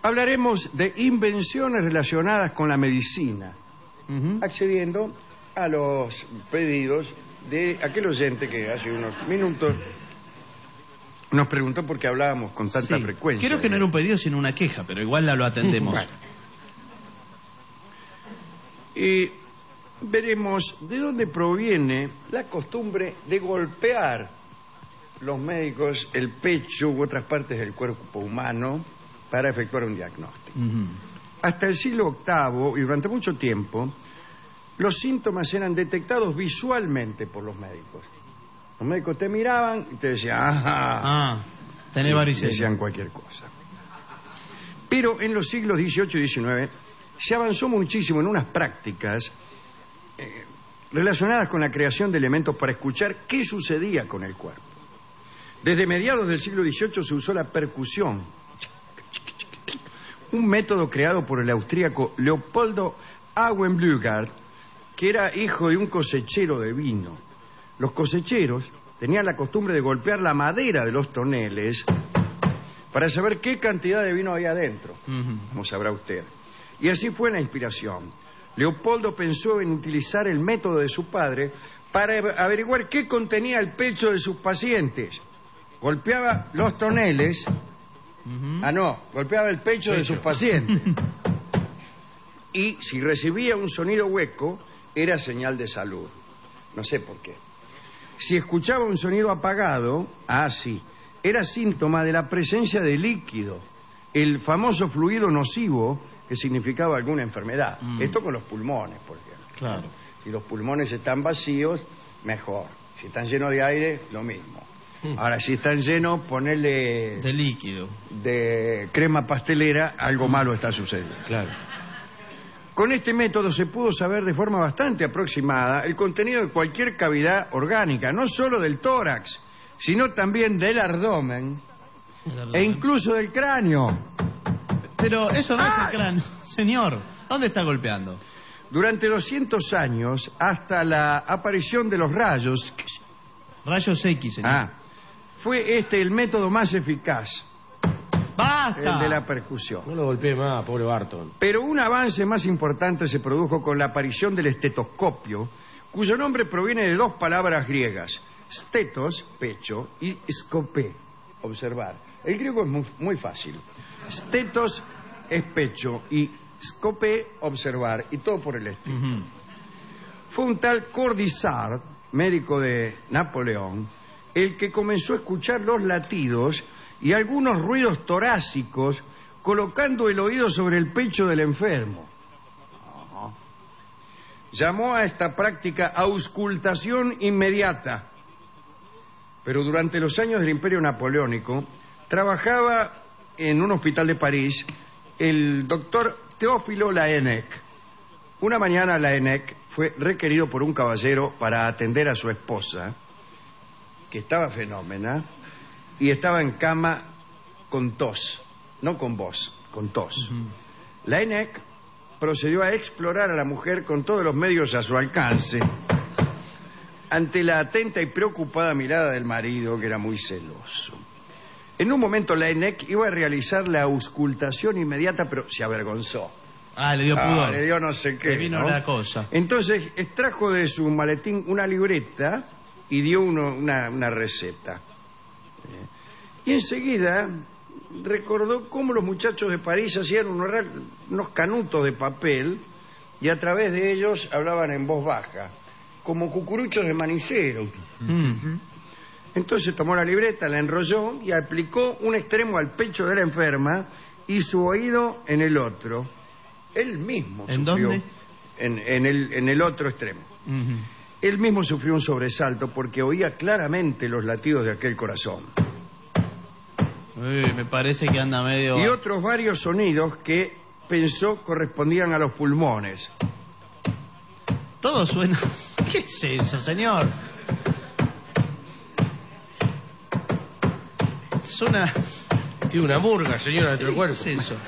Hablaremos de invenciones relacionadas con la medicina, accediendo a los pedidos de aquel oyente que hace unos minutos nos preguntó por qué hablábamos con tanta frecuencia. Creo que no era un pedido sino una queja, pero igual lo atendemos. Bueno. Y veremos de dónde proviene la costumbre de golpear los médicos el pecho u otras partes del cuerpo humano para efectuar un diagnóstico. Hasta el siglo VIII y durante mucho tiempo, los síntomas eran detectados visualmente por los médicos. Los médicos te miraban y te decían, tenés varicela. Decían cualquier cosa. Pero en los siglos XVIII y XIX se avanzó muchísimo en unas prácticas relacionadas con la creación de elementos para escuchar qué sucedía con el cuerpo. Desde mediados del siglo XVIII se usó la percusión, un método creado por el austríaco Leopoldo Auenblügard, que era hijo de un cosechero de vino. Los cosecheros tenían la costumbre de golpear la madera de los toneles para saber qué cantidad de vino había adentro, como sabrá usted. Y así fue la inspiración. Leopoldo pensó en utilizar el método de su padre para averiguar qué contenía el pecho de sus pacientes. Golpeaba los toneles, golpeaba el pecho de sus pacientes. Y si recibía un sonido hueco, era señal de salud. No sé por qué. Si escuchaba un sonido apagado, era síntoma de la presencia de líquido, el famoso fluido nocivo que significaba alguna enfermedad. Esto con los pulmones, por ejemplo. Claro. Si los pulmones están vacíos, mejor. Si están llenos de aire, lo mismo. Ahora, si están llenos, ponerle de líquido, de crema pastelera, algo malo está sucediendo. Claro. Con este método se pudo saber de forma bastante aproximada el contenido de cualquier cavidad orgánica, no solo del tórax, sino también del abdomen e incluso del cráneo. Pero eso no es el cráneo, señor. ¿Dónde está golpeando? Durante 200 años, hasta la aparición de los rayos... Rayos X, señor. Fue este el método más eficaz. ¡Basta! El de la percusión. No lo golpeé más, pobre Barton. Pero un avance más importante se produjo con la aparición del estetoscopio, cuyo nombre proviene de dos palabras griegas: stetos, pecho, y scopé, observar. El griego es muy fácil. Stetos es pecho y scopé, observar, y todo por el estilo. Fue un tal Cordisart, médico de Napoleón, el que comenzó a escuchar los latidos y algunos ruidos torácicos colocando el oído sobre el pecho del enfermo. Llamó a esta práctica auscultación inmediata. Pero durante los años del Imperio Napoleónico trabajaba en un hospital de París el doctor Teófilo Laennec. Una mañana Laennec fue requerido por un caballero para atender a su esposa, que estaba fenómena, y estaba en cama con tos, no con voz, con tos. Laennec procedió a explorar a la mujer con todos los medios a su alcance, ante la atenta y preocupada mirada del marido, que era muy celoso. En un momento Laennec iba a realizar la auscultación inmediata, pero se avergonzó. Le dio pudor. Le dio no sé qué. Le vino la cosa. Entonces extrajo de su maletín una libreta y dio una receta. Y enseguida recordó cómo los muchachos de París hacían unos canutos de papel y a través de ellos hablaban en voz baja, como cucuruchos de manicero. Entonces tomó la libreta, la enrolló y aplicó un extremo al pecho de la enferma y su oído en el otro. Él mismo ¿En sufrió, dónde? En el otro extremo. Él mismo sufrió un sobresalto porque oía claramente los latidos de aquel corazón. Me parece que anda medio... Y otros varios sonidos que pensó correspondían a los pulmones. Todo suena... ¿Qué es eso, señor? Suena... Tiene una murga, señora, dentro del cuerpo. ¿Qué es eso?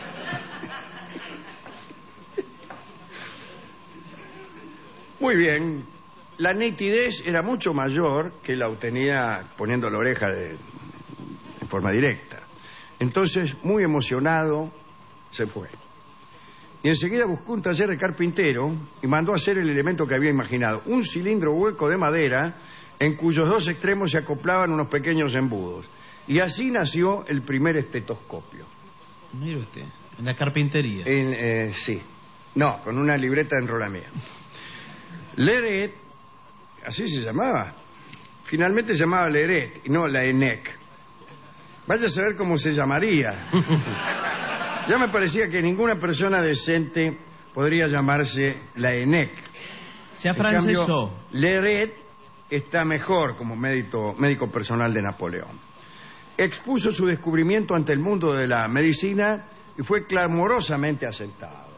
Muy bien. La nitidez era mucho mayor que la obtenida poniendo la oreja en forma directa. Entonces, muy emocionado, se fue. Y enseguida buscó un taller de carpintero y mandó a hacer el elemento que había imaginado, un cilindro hueco de madera en cuyos dos extremos se acoplaban unos pequeños embudos. Y así nació el primer estetoscopio. Mire usted, en la carpintería. Sí. No, con una libreta de enrolamento. Leret, así se llamaba. Finalmente se llamaba Leret y no la ENEC. Vaya a saber cómo se llamaría. Ya me parecía que ninguna persona decente podría llamarse la ENEC. Se afrancesó. Leret está mejor como médico personal de Napoleón. Expuso su descubrimiento ante el mundo de la medicina y fue clamorosamente aceptado.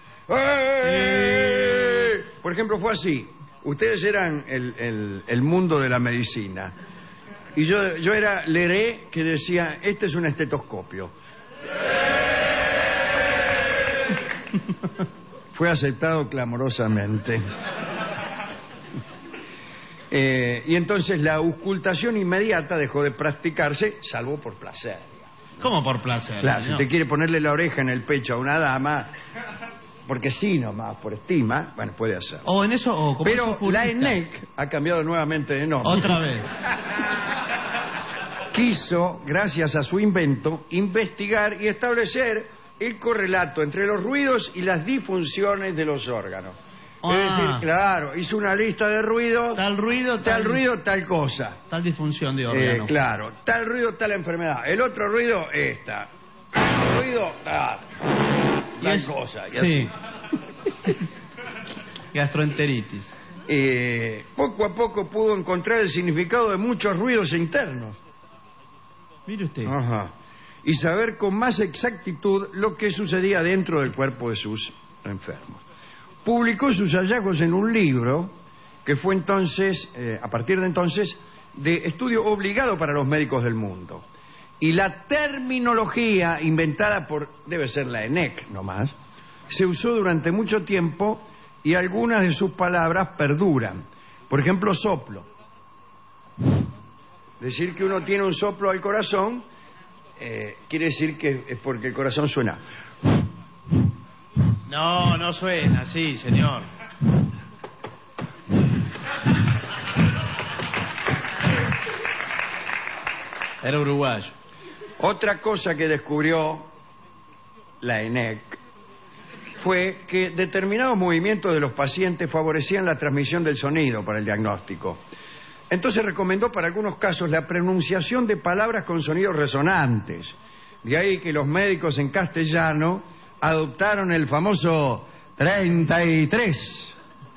¡Eh! Por ejemplo, fue así. Ustedes eran el mundo de la medicina. Y yo era Leret, que decía, este es un estetoscopio. Fue aceptado clamorosamente. Y entonces la auscultación inmediata dejó de practicarse, salvo por placer. ¿Cómo por placer? Claro, si señor? usted quiere ponerle la oreja en el pecho a una dama, porque sí nomás, por estima, bueno, puede hacerlo. O en eso, o como Pero esos la puristas. ENEC ha cambiado nuevamente de nombre. Otra vez. Quiso, gracias a su invento, investigar y establecer el correlato entre los ruidos y las disfunciones de los órganos. Es decir, claro, hizo una lista de ruidos. Tal ruido, tal cosa. tal disfunción de órgano. Claro, tal ruido, tal enfermedad. El otro ruido, esta. El otro ruido, tal cosa. Y sí. así. Gastroenteritis. Poco a poco pudo encontrar el significado de muchos ruidos internos. Mire usted. Ajá. Y saber con más exactitud lo que sucedía dentro del cuerpo de sus enfermos. Publicó sus hallazgos en un libro que fue entonces, a partir de entonces, de estudio obligado para los médicos del mundo. Y la terminología inventada por, debe ser la ENEC nomás, se usó durante mucho tiempo y algunas de sus palabras perduran. Por ejemplo, soplo. Decir que uno tiene un soplo al corazón quiere decir que es porque el corazón suena. No suena así, señor. Era uruguayo. Otra cosa que descubrió la ENEC fue que determinados movimientos de los pacientes favorecían la transmisión del sonido para el diagnóstico. Entonces recomendó para algunos casos la pronunciación de palabras con sonidos resonantes. De ahí que los médicos en castellano adoptaron el famoso 33.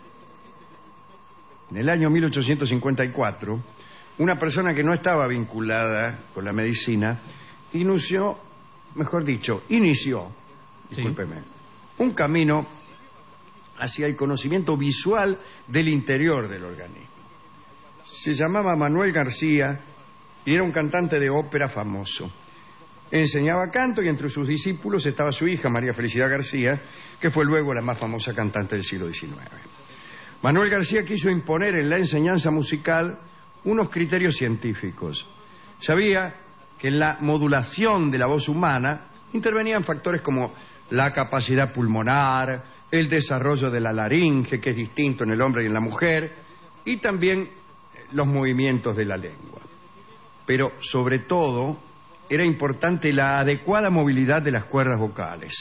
En el año 1854, una persona que no estaba vinculada con la medicina inició, discúlpeme, un camino hacia el conocimiento visual del interior del organismo. Se llamaba Manuel García y era un cantante de ópera famoso. Enseñaba canto y entre sus discípulos estaba su hija, María Felicidad García, que fue luego la más famosa cantante del siglo XIX. Manuel García quiso imponer en la enseñanza musical unos criterios científicos. Sabía que en la modulación de la voz humana intervenían factores como la capacidad pulmonar, el desarrollo de la laringe, que es distinto en el hombre y en la mujer, y también los movimientos de la lengua. Pero, sobre todo, era importante la adecuada movilidad de las cuerdas vocales.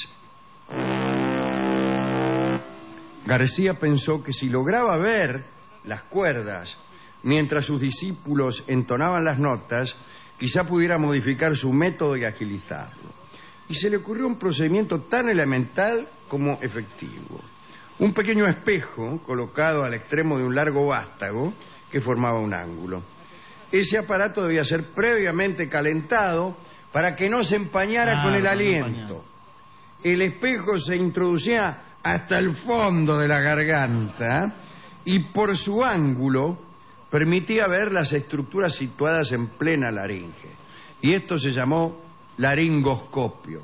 García pensó que si lograba ver las cuerdas mientras sus discípulos entonaban las notas, quizá pudiera modificar su método y agilizarlo. Y se le ocurrió un procedimiento tan elemental como efectivo. Un pequeño espejo colocado al extremo de un largo vástago que formaba un ángulo. Ese aparato debía ser previamente calentado para que no se empañara con el aliento. El espejo se introducía hasta el fondo de la garganta y por su ángulo permitía ver las estructuras situadas en plena laringe. Y esto se llamó laringoscopio.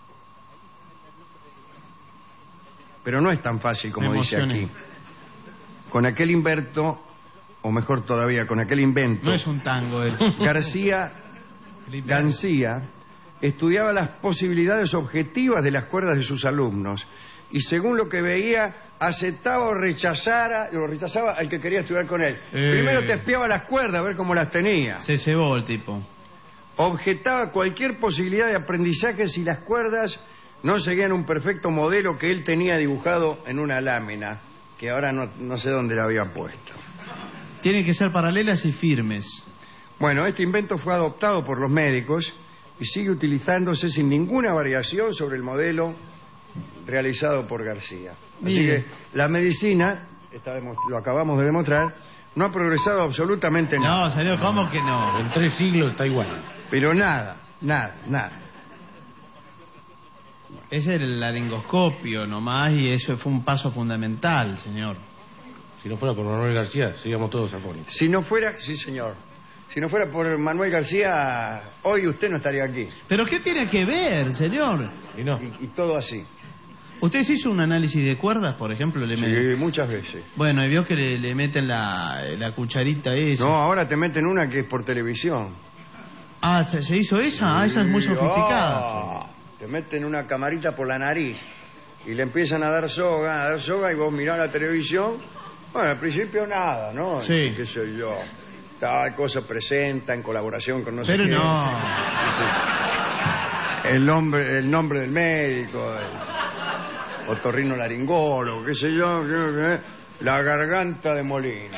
Pero no es tan fácil como dice aquí. Con aquel invento, o mejor todavía, con aquel invento, no es un tango, García estudiaba las posibilidades objetivas de las cuerdas de sus alumnos y según lo que veía aceptaba o rechazaba al que quería estudiar con él. Primero te espiaba las cuerdas a ver cómo las tenía. Se cebó el tipo. Objetaba cualquier posibilidad de aprendizaje si las cuerdas no seguían un perfecto modelo que él tenía dibujado en una lámina, que ahora no sé dónde la había puesto. Tienen que ser paralelas y firmes. Bueno, este invento fue adoptado por los médicos y sigue utilizándose sin ninguna variación sobre el modelo realizado por García. Así que la medicina, lo acabamos de demostrar, no ha progresado absolutamente nada. No, señor, ¿cómo que no? En 3 siglos está igual. Pero nada. Es el laringoscopio nomás y eso fue un paso fundamental, señor. Si no fuera por Manuel García, seríamos todos afónicos. Si no fuera, sí señor, si no fuera por Manuel García, hoy usted no estaría aquí. ¿Pero qué tiene que ver, señor? Y no. Y todo así. ¿Usted se hizo un análisis de cuerdas, por ejemplo? Sí, muchas veces. Bueno, y vio que le meten la cucharita esa. No, ahora te meten una que es por televisión. Ah, ¿se hizo esa? Ah, esa es muy sofisticada. Te meten una camarita por la nariz y le empiezan a dar soga y vos mirás la televisión. Bueno, al principio nada, ¿no? Sí. ¿Qué sé yo? Tal cosa presenta en colaboración con no sé qué. Pero no. El nombre del médico, otorrinolaringólogo, qué sé yo, la garganta de Molina.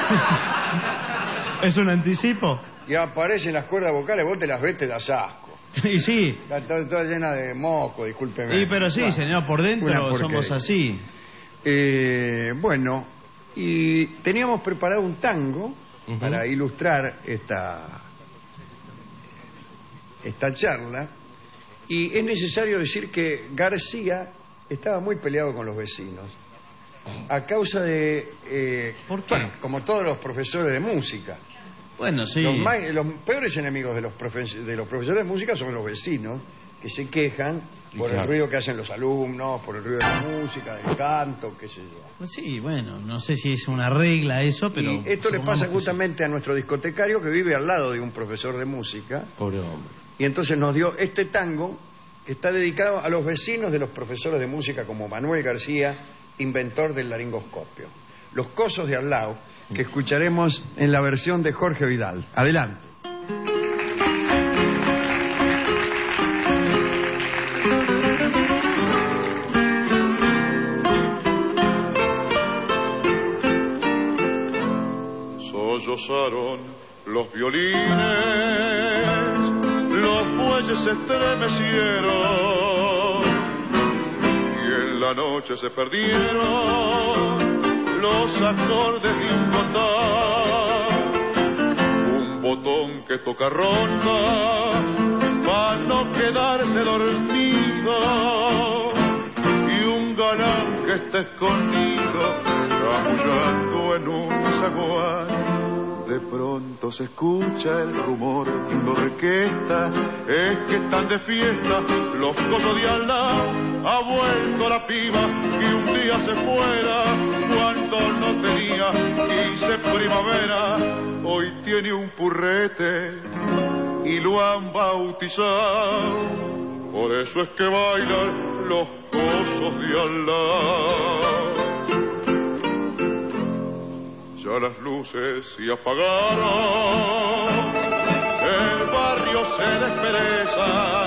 ¿Es un anticipo? Y aparecen las cuerdas vocales, vos te las ves, te das asco. Y sí. Está toda llena de moco, discúlpeme. Y pero sí, bueno, señor, por dentro somos así. Bueno, y teníamos preparado un tango para ilustrar esta charla, y es necesario decir que García estaba muy peleado con los vecinos a causa de ¿por qué? Bueno, como todos los profesores de música. Bueno, sí. Los peores enemigos de los profesores de música son los vecinos, que se quejan por el ruido que hacen los alumnos, por el ruido de la música, del canto, qué sé yo. Sí, bueno, no sé si es una regla eso, pero... Y esto le pasa supongamos que justamente a nuestro discotecario, que vive al lado de un profesor de música. Pobre hombre. Y entonces nos dio este tango que está dedicado a los vecinos de los profesores de música como Manuel García, inventor del laringoscopio. Los cosos de al lado, que escucharemos en la versión de Jorge Vidal. Adelante. Sollozaron los violines, los bueyes se estremecieron y en la noche se perdieron los acordes de un botón que toca ronda para no quedarse dormido y un galán que está escondido chamullando en un zaguán. De pronto se escucha el rumor de una orquesta, es que están de fiesta los cosos de al lado. Ha vuelto la piba y un día se fuera cuando no tenía 15 primavera. Hoy tiene un purrete y lo han bautizado, por eso es que bailan los cosos de al lado. Ya las luces se apagaron, el barrio se despereza,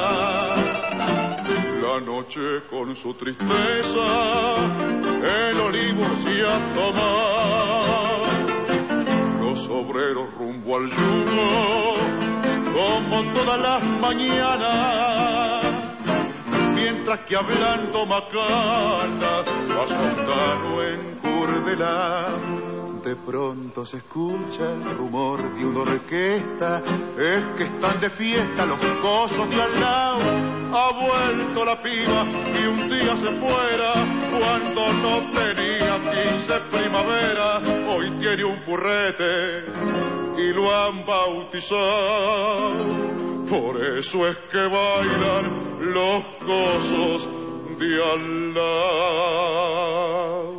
la noche con su tristeza, el olivo se asoma, los obreros rumbo al yugo, como todas las mañanas, mientras que hablando macanas, va Soldano en Curdelá. De pronto se escucha el rumor de una orquesta, es que están de fiesta los cosos de al lado. Ha vuelto la piba y un día se fuera cuando no tenía 15 primavera. Hoy tiene un purrete y lo han bautizado, por eso es que bailan los cosos de al lado.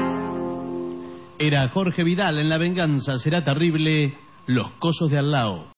Era Jorge Vidal en La venganza será terrible, los cosos de al lado.